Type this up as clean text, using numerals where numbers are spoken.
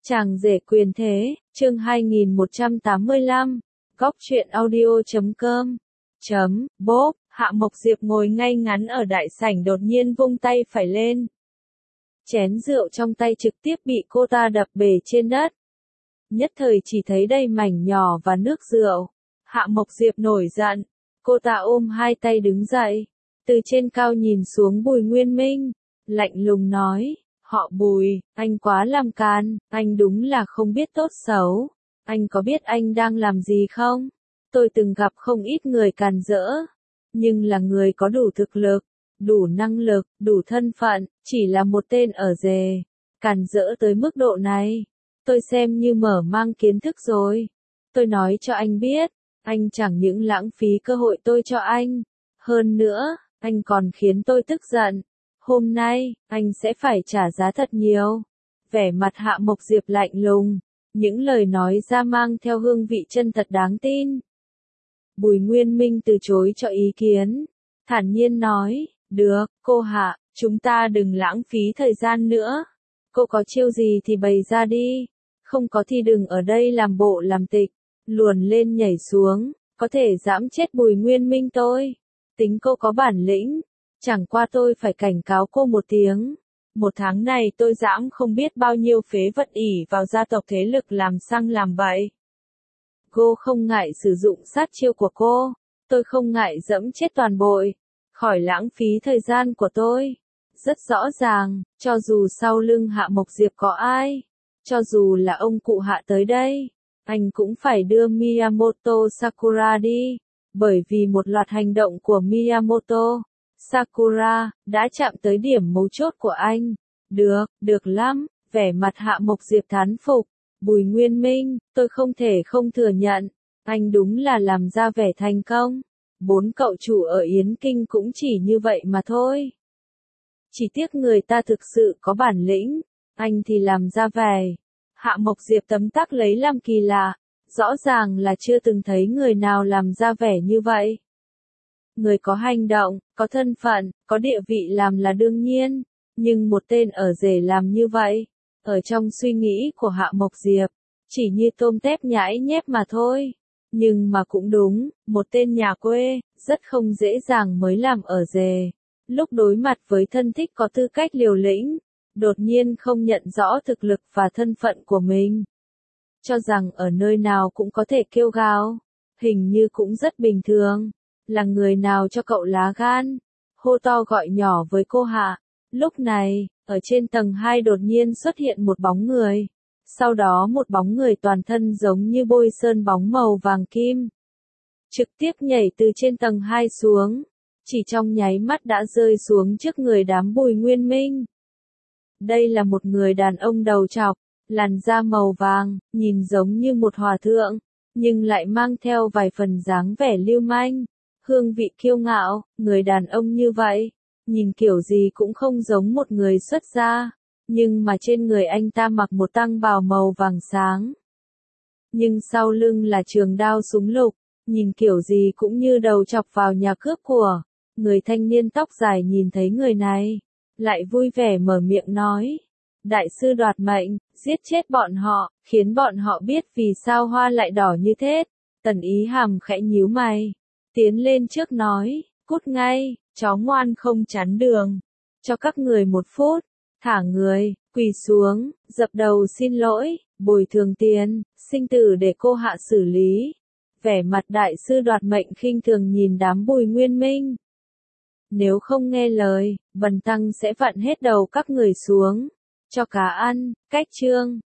Chàng rể quyền thế, chương 2185, góc truyện audio.com. Bốp, Hạ Mộc Diệp ngồi ngay ngắn ở đại sảnh đột nhiên vung tay phải lên. Chén rượu trong tay trực tiếp bị cô ta đập bể trên đất. Nhất thời chỉ thấy đầy mảnh nhỏ và nước rượu. Hạ Mộc Diệp nổi giận, cô ta ôm hai tay đứng dậy, từ trên cao nhìn xuống Bùi Nguyên Minh, lạnh lùng nói. Họ Bùi, anh quá làm can, anh đúng là không biết tốt xấu. Anh có biết anh đang làm gì không? Tôi từng gặp không ít người càn rỡ, nhưng là người có đủ thực lực, đủ năng lực, đủ thân phận, chỉ là một tên ở rề. Càn rỡ tới mức độ này, tôi xem như mở mang kiến thức rồi. Tôi nói cho anh biết, anh chẳng những lãng phí cơ hội tôi cho anh. Hơn nữa, anh còn khiến tôi tức giận. Hôm nay, anh sẽ phải trả giá thật nhiều. Vẻ mặt Hạ Mộc Diệp lạnh lùng, những lời nói ra mang theo hương vị chân thật đáng tin. Bùi Nguyên Minh từ chối cho ý kiến, thản nhiên nói, được, cô Hạ, chúng ta đừng lãng phí thời gian nữa. Cô có chiêu gì thì bày ra đi, không có thì đừng ở đây làm bộ làm tịch, luồn lên nhảy xuống, có thể dẫm chết Bùi Nguyên Minh tôi. Tính cô có bản lĩnh. Chẳng qua tôi phải cảnh cáo cô một tiếng. Một tháng này tôi dãm không biết bao nhiêu phế vật ỷ vào gia tộc thế lực làm xăng làm bậy. Cô không ngại sử dụng sát chiêu của cô. Tôi không ngại dẫm chết toàn bội. Khỏi lãng phí thời gian của tôi. Rất rõ ràng, cho dù sau lưng Hạ Mộc Diệp có ai, cho dù là ông cụ Hạ tới đây, anh cũng phải đưa Miyamoto Sakura đi. Bởi vì một loạt hành động của Miyamoto Sakura đã chạm tới điểm mấu chốt của anh. Được lắm, vẻ mặt Hạ Mộc Diệp thán phục. Bùi Nguyên Minh, tôi không thể không thừa nhận, anh đúng là làm ra vẻ thành công. 4 cậu chủ ở Yến Kinh cũng chỉ như vậy mà thôi. Chỉ tiếc người ta thực sự có bản lĩnh, anh thì làm ra vẻ. Hạ Mộc Diệp tấm tắc lấy làm kỳ lạ, rõ ràng là chưa từng thấy người nào làm ra vẻ như vậy. Người có hành động, có thân phận, có địa vị làm là đương nhiên, nhưng một tên ở rể làm như vậy, ở trong suy nghĩ của Hạ Mộc Diệp, chỉ như tôm tép nhãi nhép mà thôi. Nhưng mà cũng đúng, một tên nhà quê, rất không dễ dàng mới làm ở rể. Lúc đối mặt với thân thích có tư cách liều lĩnh, đột nhiên không nhận rõ thực lực và thân phận của mình. Cho rằng ở nơi nào cũng có thể kêu gào, hình như cũng rất bình thường. Là người nào cho cậu lá gan, hô to gọi nhỏ với cô Hạ. Lúc này, ở trên tầng 2 đột nhiên xuất hiện một bóng người. Sau đó một bóng người toàn thân giống như bôi sơn bóng màu vàng kim. Trực tiếp nhảy từ trên tầng 2 xuống. Chỉ trong nháy mắt đã rơi xuống trước người đám Bùi Nguyên Minh. Đây là một người đàn ông đầu trọc, làn da màu vàng, nhìn giống như một hòa thượng, nhưng lại mang theo vài phần dáng vẻ lưu manh. Hương vị kiêu ngạo, người đàn ông như vậy, nhìn kiểu gì cũng không giống một người xuất gia, nhưng mà trên người anh ta mặc một tang bào màu vàng sáng. Nhưng sau lưng là trường đao súng lục, nhìn kiểu gì cũng như đầu chọc vào nhà cướp của. Người thanh niên tóc dài nhìn thấy người này, lại vui vẻ mở miệng nói. Đại sư đoạt mệnh, giết chết bọn họ, khiến bọn họ biết vì sao hoa lại đỏ như thế. Tần Ý Hàm khẽ nhíu mày. Tiến lên trước nói, cút ngay, chó ngoan không chắn đường. Cho các người 1 phút, thả người, quỳ xuống, dập đầu xin lỗi, bồi thường tiền, sinh tử để cô Hạ xử lý. Vẻ mặt đại sư đoạt mệnh khinh thường nhìn đám Bùi Nguyên Minh. Nếu không nghe lời, bần tăng sẽ vặn hết đầu các người xuống, cho cá ăn. Cách chương